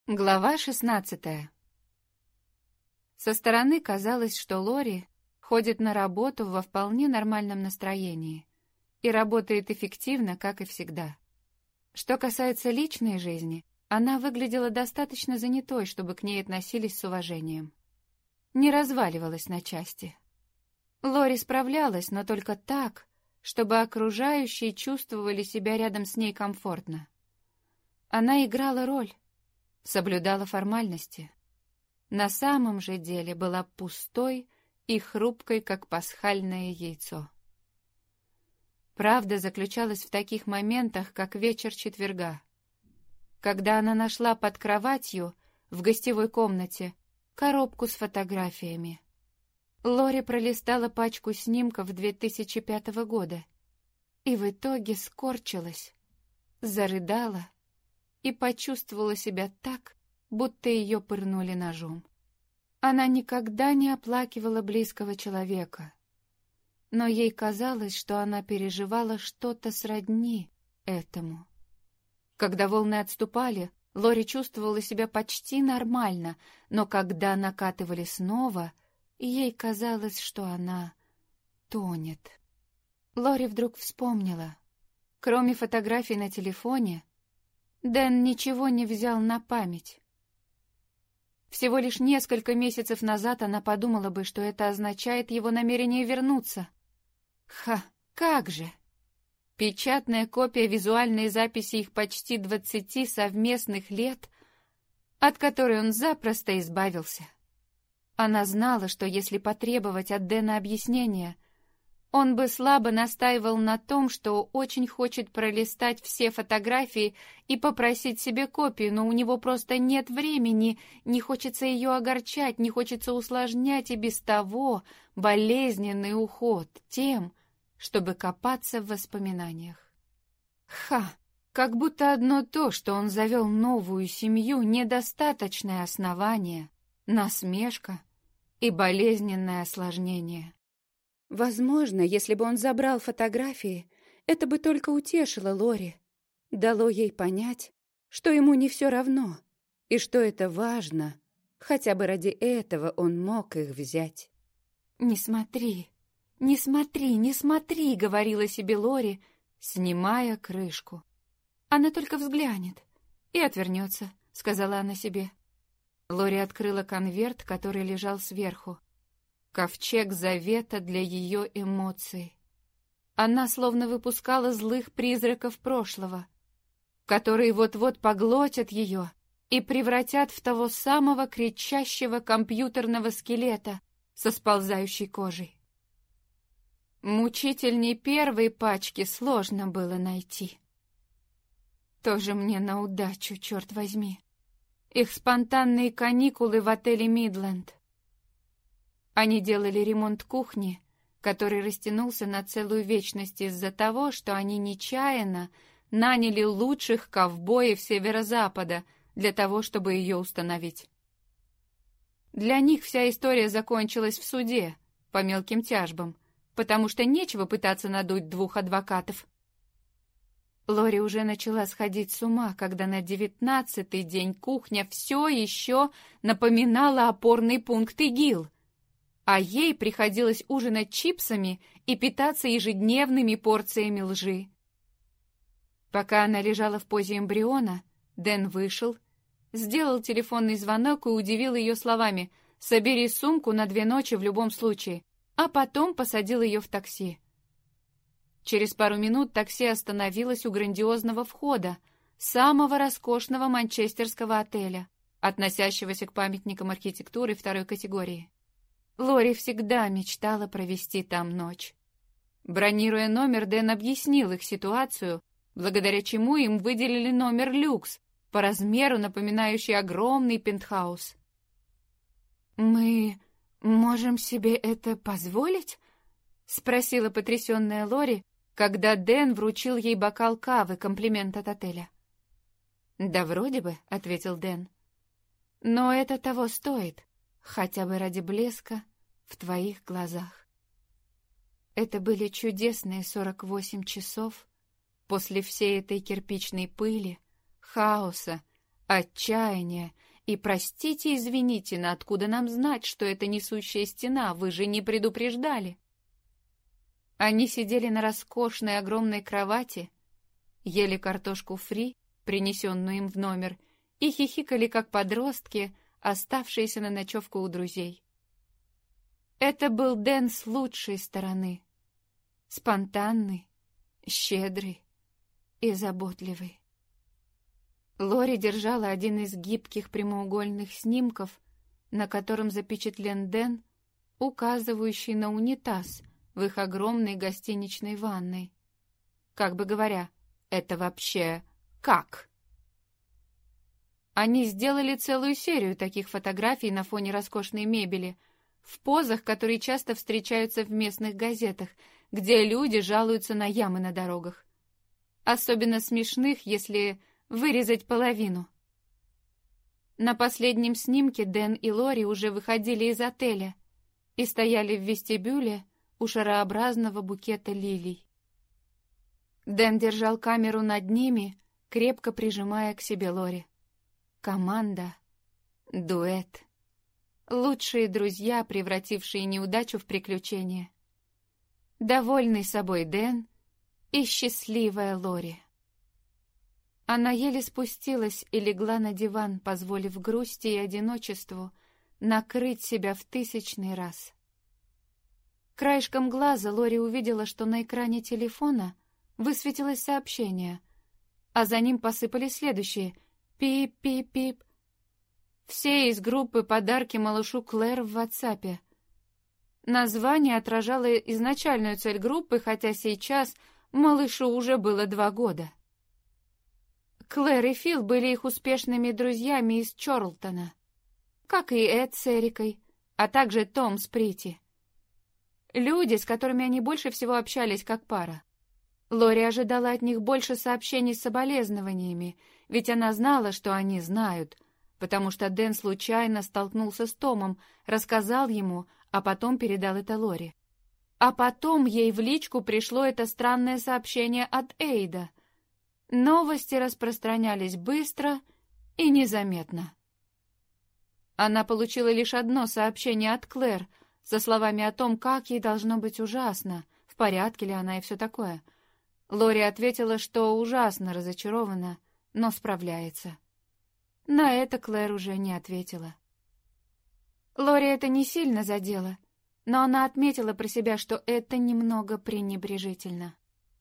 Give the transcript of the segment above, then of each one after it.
Глава 16. Со стороны казалось, что Лори ходит на работу во вполне нормальном настроении и работает эффективно, как и всегда. Что касается личной жизни, она выглядела достаточно занятой, чтобы к ней относились с уважением. Не разваливалась на части. Лори справлялась, но только так, чтобы окружающие чувствовали себя рядом с ней комфортно. Она играла роль, соблюдала формальности. На самом же деле была пустой и хрупкой, как пасхальное яйцо. Правда заключалась в таких моментах, как вечер четверга, когда она нашла под кроватью в гостевой комнате коробку с фотографиями. Лори пролистала пачку снимков 2005 года и в итоге скорчилась, зарыдала и почувствовала себя так, будто ее пырнули ножом. Она никогда не оплакивала близкого человека, но ей казалось, что она переживала что-то сродни этому. Когда волны отступали, Лори чувствовала себя почти нормально, но когда накатывали снова, ей казалось, что она тонет. Лори вдруг вспомнила. Кроме фотографий на телефоне, Дэн ничего не взял на память. Всего лишь несколько месяцев назад она подумала бы, что это означает его намерение вернуться. Как же! Печатная копия визуальной записи их почти 20 совместных лет, от которой он запросто избавился. Она знала, что если потребовать от Дэна объяснения, он бы слабо настаивал на том, что очень хочет пролистать все фотографии и попросить себе копию, но у него просто нет времени, не хочется ее огорчать, не хочется усложнять и без того болезненный уход тем, чтобы копаться в воспоминаниях. Как будто одно то, что он завел новую семью, недостаточное основание, насмешка и болезненное осложнение. Возможно, если бы он забрал фотографии, это бы только утешило Лори, дало ей понять, что ему не все равно, и что это важно, хотя бы ради этого он мог их взять. «Не смотри, не смотри, не смотри», — говорила себе Лори, снимая крышку. «Она только взглянет и отвернется», — сказала она себе. Лори открыла конверт, который лежал сверху. Ковчег завета для ее эмоций. Она словно выпускала злых призраков прошлого, которые вот-вот поглотят ее и превратят в того самого кричащего компьютерного скелета со сползающей кожей. Мучительней первой пачки сложно было найти. Тоже мне на удачу, черт возьми. Их спонтанные каникулы в отеле «Мидленд». Они делали ремонт кухни, который растянулся на целую вечность из-за того, что они нечаянно наняли лучших ковбоев Северо-Запада для того, чтобы ее установить. Для них вся история закончилась в суде по мелким тяжбам, потому что нечего пытаться надуть двух адвокатов. Лори уже начала сходить с ума, когда на 19-й день кухня все еще напоминала опорный пункт ИГИЛ, а ей приходилось ужинать чипсами и питаться ежедневными порциями лжи. Пока она лежала в позе эмбриона, Дэн вышел, сделал телефонный звонок и удивил ее словами: «Собери сумку на 2 ночи в любом случае», а потом посадил ее в такси. Через пару минут такси остановилось у грандиозного входа, самого роскошного манчестерского отеля, относящегося к памятникам архитектуры 2-й категории. Лори всегда мечтала провести там ночь. Бронируя номер, Дэн объяснил их ситуацию, благодаря чему им выделили номер люкс, по размеру напоминающий огромный пентхаус. «Мы можем себе это позволить?» — спросила потрясенная Лори, когда Дэн вручил ей бокал кавы, комплимент от отеля. «Да вроде бы», — ответил Дэн. «Но это того стоит, хотя бы ради блеска в твоих глазах». Это были чудесные 48 часов после всей этой кирпичной пыли, хаоса, отчаяния и «простите, извините, но откуда нам знать, что это несущая стена, вы же не предупреждали». Они сидели на роскошной огромной кровати, ели картошку фри, принесенную им в номер, и хихикали, как подростки, оставшиеся на ночевку у друзей. Это был Дэн с лучшей стороны. Спонтанный, щедрый и заботливый. Лори держала один из гибких прямоугольных снимков, на котором запечатлен Дэн, указывающий на унитаз в их огромной гостиничной ванной. Как бы говоря, это вообще как? Они сделали целую серию таких фотографий на фоне роскошной мебели, в позах, которые часто встречаются в местных газетах, где люди жалуются на ямы на дорогах. Особенно смешных, если вырезать половину. На последнем снимке Дэн и Лори уже выходили из отеля и стояли в вестибюле у шарообразного букета лилий. Дэн держал камеру над ними, крепко прижимая к себе Лори. Команда, дуэт, лучшие друзья, превратившие неудачу в приключение. Довольный собой Дэн и счастливая Лори. Она еле спустилась и легла на диван, позволив грусти и одиночеству накрыть себя в 1000-й раз. Краешком глаза Лори увидела, что на экране телефона высветилось сообщение, а за ним посыпались следующие: пип-пип-пип. Все из группы «Подарки малышу Клэр» в WhatsApp. Название отражало изначальную цель группы, хотя сейчас малышу уже было 2 года. Клэр и Фил были их успешными друзьями из Чорлтона, как и Эд с Эрикой, а также Том с Прити. Люди, с которыми они больше всего общались как пара. Лори ожидала от них больше сообщений с соболезнованиями, ведь она знала, что они знают, потому что Дэн случайно столкнулся с Томом, рассказал ему, а потом передал это Лори. А потом ей в личку пришло это странное сообщение от Эйда. Новости распространялись быстро и незаметно. Она получила лишь одно сообщение от Клэр со словами о том, как ей должно быть ужасно, в порядке ли она и все такое. Лори ответила, что ужасно разочарована, но справляется. На это Клэр уже не ответила. Лори это не сильно задело, но она отметила про себя, что это немного пренебрежительно.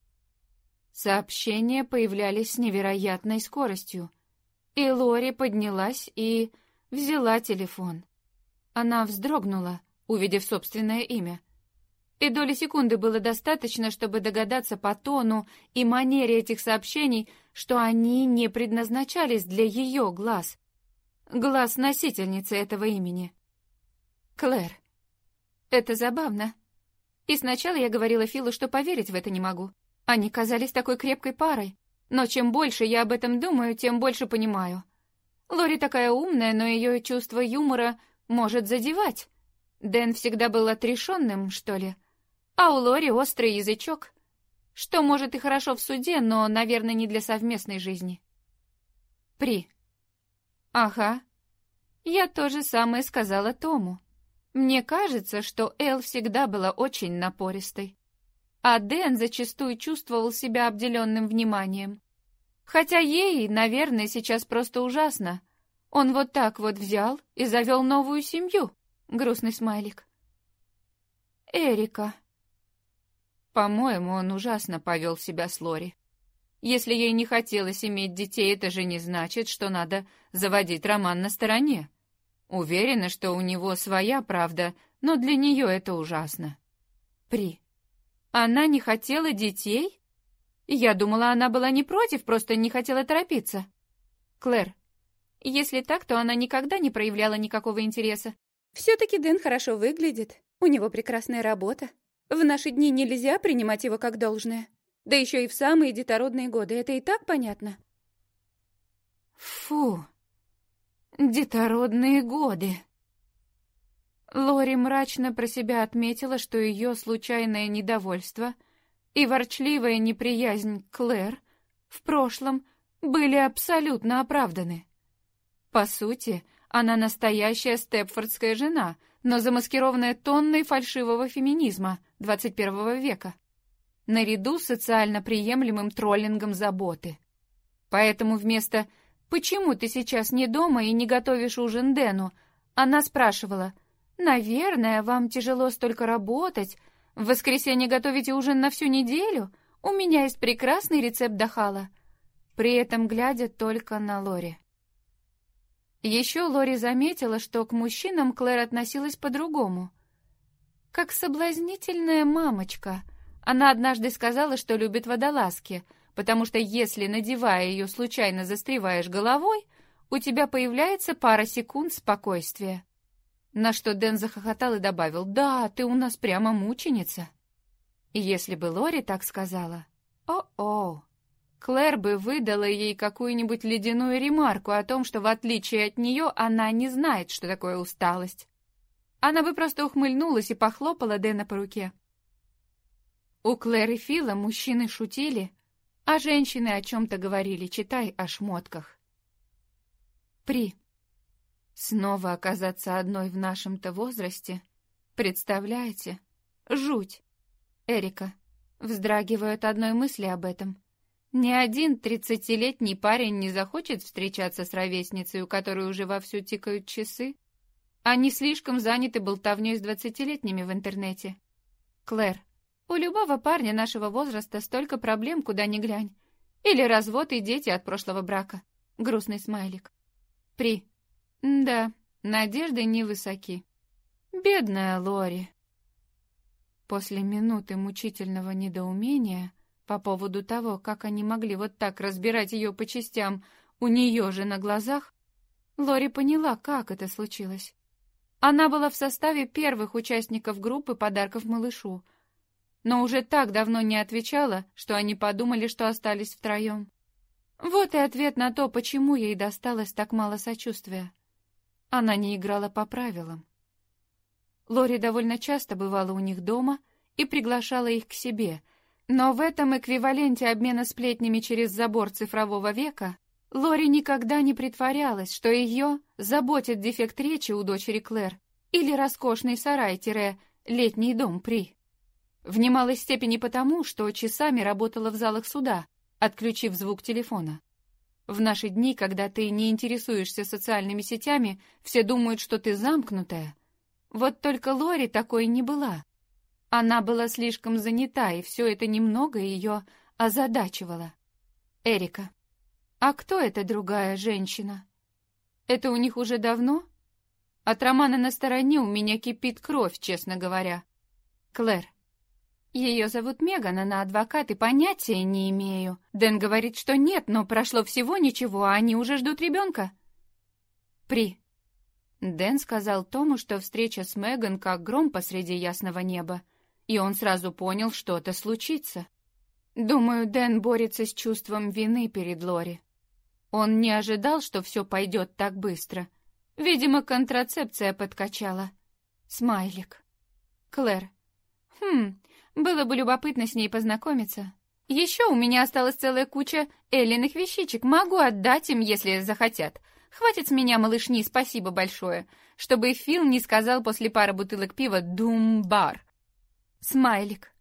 Сообщения появлялись с невероятной скоростью, и Лори поднялась и взяла телефон. Она вздрогнула, увидев собственное имя, и доли секунды было достаточно, чтобы догадаться по тону и манере этих сообщений, что они не предназначались для ее глаз носительницы этого имени. Клэр. Это забавно. И сначала я говорила Филу, что поверить в это не могу. Они казались такой крепкой парой, но чем больше я об этом думаю, тем больше понимаю. Лори такая умная, но ее чувство юмора может задевать. Дэн всегда был отрешенным, что ли, а у Лори острый язычок, что может и хорошо в суде, но, наверное, не для совместной жизни. При. Ага. Я то же самое сказала Тому. Мне кажется, что Эл всегда была очень напористой. А Дэн зачастую чувствовал себя обделенным вниманием. Хотя ей, наверное, сейчас просто ужасно. Он вот так вот взял и завел новую семью. Грустный смайлик. Эрика. По-моему, он ужасно повел себя с Лори. Если ей не хотелось иметь детей, это же не значит, что надо заводить роман на стороне. Уверена, что у него своя правда, но для нее это ужасно. При. Она не хотела детей? Я думала, она была не против, просто не хотела торопиться. Клэр. Если так, то она никогда не проявляла никакого интереса. Все-таки Дэн хорошо выглядит. У него прекрасная работа. В наши дни нельзя принимать его как должное. Да еще и в самые детородные годы. Это и так понятно. Фу. Детородные годы. Лори мрачно про себя отметила, что ее случайное недовольство и ворчливая неприязнь к Клэр в прошлом были абсолютно оправданы. По сути, она настоящая степфордская жена, но замаскированная тонной фальшивого феминизма 21 века, наряду с социально приемлемым троллингом заботы. Поэтому вместо «почему ты сейчас не дома и не готовишь ужин Дэну?» она спрашивала «наверное, вам тяжело столько работать, в воскресенье готовите ужин на всю неделю? У меня есть прекрасный рецепт дахала», при этом глядя только на Лори. Еще Лори заметила, что к мужчинам Клэр относилась по-другому. Как соблазнительная мамочка. Она однажды сказала, что любит водолазки, потому что если, надевая ее, случайно застреваешь головой, у тебя появляется пара секунд спокойствия. На что Дэн захохотал и добавил: «Да, ты у нас прямо мученица». И если бы Лори так сказала, о-о, Клэр бы выдала ей какую-нибудь ледяную ремарку о том, что в отличие от нее она не знает, что такое усталость. Она бы просто ухмыльнулась и похлопала Дэна по руке. У Клэр и Фила мужчины шутили, а женщины о чем-то говорили, читай о шмотках. При. Снова оказаться одной в нашем-то возрасте, представляете? Жуть. Эрика. Вздрагиваю от одной мысли об этом. Ни один 30-летний парень не захочет встречаться с ровесницей, у которой уже вовсю тикают часы. Они слишком заняты болтовней с 20-летними в интернете. Клэр. У любого парня нашего возраста столько проблем, куда ни глянь. Или развод и дети от прошлого брака. Грустный смайлик. При. Да, надежды невысоки. Бедная Лори. После минуты мучительного недоумения по поводу того, как они могли вот так разбирать ее по частям у нее же на глазах, Лори поняла, как это случилось. Она была в составе первых участников группы подарков малышу, но уже так давно не отвечала, что они подумали, что остались втроем. Вот и ответ на то, почему ей досталось так мало сочувствия. Она не играла по правилам. Лори довольно часто бывала у них дома и приглашала их к себе, но в этом эквиваленте обмена сплетнями через забор цифрового века Лори никогда не притворялась, что ее заботит дефект речи у дочери Клэр или роскошный сарай-летний дом При. В немалой степени потому, что часами работала в залах суда, отключив звук телефона. В наши дни, когда ты не интересуешься социальными сетями, все думают, что ты замкнутая. Вот только Лори такой не была. Она была слишком занята, и все это немного ее озадачивало. Эрика. А кто эта другая женщина? Это у них уже давно? От романа «На стороне» у меня кипит кровь, честно говоря. Клэр. Ее зовут Меган, она адвокат, и понятия не имею. Дэн говорит, что нет, но прошло всего ничего, а они уже ждут ребенка. При. Дэн сказал Тому, что встреча с Меган как гром посреди ясного неба, и он сразу понял, что-то случится. Думаю, Дэн борется с чувством вины перед Лори. Он не ожидал, что все пойдет так быстро. Видимо, контрацепция подкачала. Смайлик. Клэр. Было бы любопытно с ней познакомиться. Еще у меня осталась целая куча Эллиных вещичек. Могу отдать им, если захотят. Хватит с меня малышни, спасибо большое. Чтобы Фил не сказал после пары бутылок пива «Думбар». Смайлик.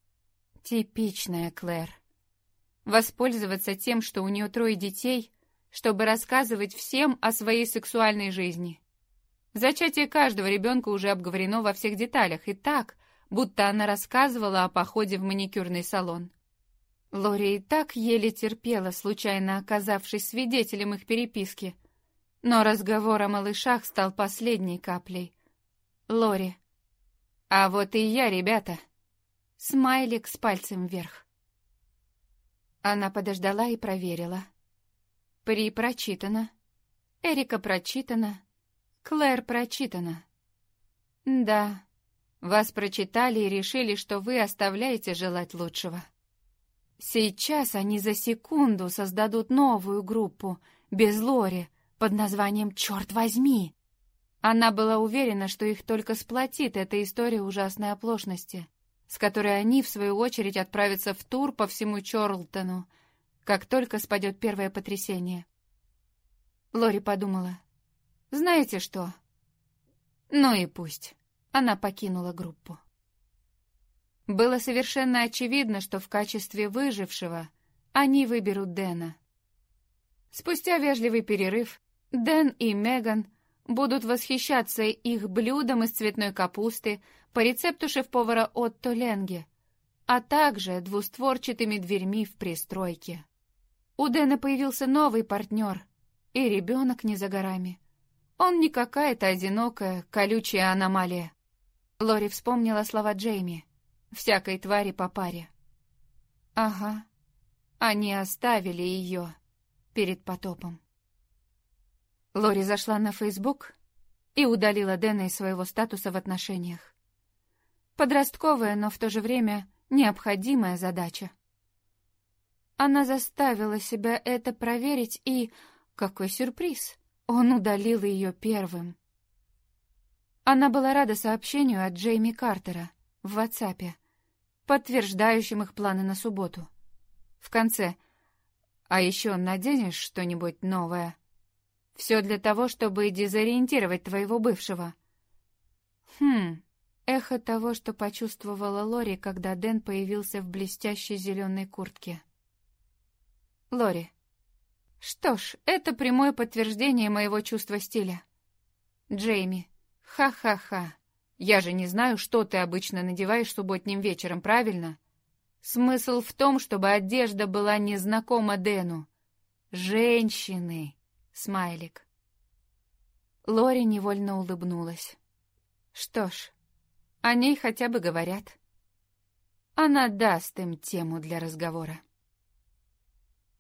Типичная Клэр. Воспользоваться тем, что у нее 3 детей, чтобы рассказывать всем о своей сексуальной жизни. Зачатие каждого ребенка уже обговорено во всех деталях, и так, будто она рассказывала о походе в маникюрный салон. Лори и так еле терпела, случайно оказавшись свидетелем их переписки. Но разговор о малышах стал последней каплей. Лори. А вот и я, ребята. Смайлик с пальцем вверх. Она подождала и проверила. При прочитано. Эрика прочитана. Клэр прочитана. Да. Вас прочитали и решили, что вы оставляете желать лучшего. Сейчас они за секунду создадут новую группу, без Лори, под названием «Черт возьми». Она была уверена, что их только сплотит эта история ужасной оплошности, с которой они, в свою очередь, отправятся в тур по всему Чорлтону, как только спадет первое потрясение. Лори подумала. Знаете что? Ну и пусть. Она покинула группу. Было совершенно очевидно, что в качестве выжившего они выберут Дэна. Спустя вежливый перерыв Дэн и Меган будут восхищаться их блюдом из цветной капусты по рецепту шеф-повара Отто Ленге, а также двустворчатыми дверьми в пристройке. У Дэна появился новый партнер, и ребенок не за горами. Он не какая-то одинокая, колючая аномалия. Лори вспомнила слова Джейми. Всякой твари по паре. Ага, они оставили ее перед потопом. Лори зашла на Facebook и удалила Дэна из своего статуса в отношениях. Подростковая, но в то же время необходимая задача. Она заставила себя это проверить и... Какой сюрприз! Он удалил ее первым. Она была рада сообщению от Джейми Картера в WhatsApp, подтверждающим их планы на субботу. В конце: «А еще наденешь что-нибудь новое? Все для того, чтобы дезориентировать твоего бывшего». Эхо того, что почувствовала Лори, когда Дэн появился в блестящей зеленой куртке. Лори. Что ж, это прямое подтверждение моего чувства стиля. Джейми. Ха-ха-ха. Я же не знаю, что ты обычно надеваешь субботним вечером, правильно? Смысл в том, чтобы одежда была незнакома Дэну. Женщины. Смайлик. Лори невольно улыбнулась. Что ж, о ней хотя бы говорят. Она даст им тему для разговора.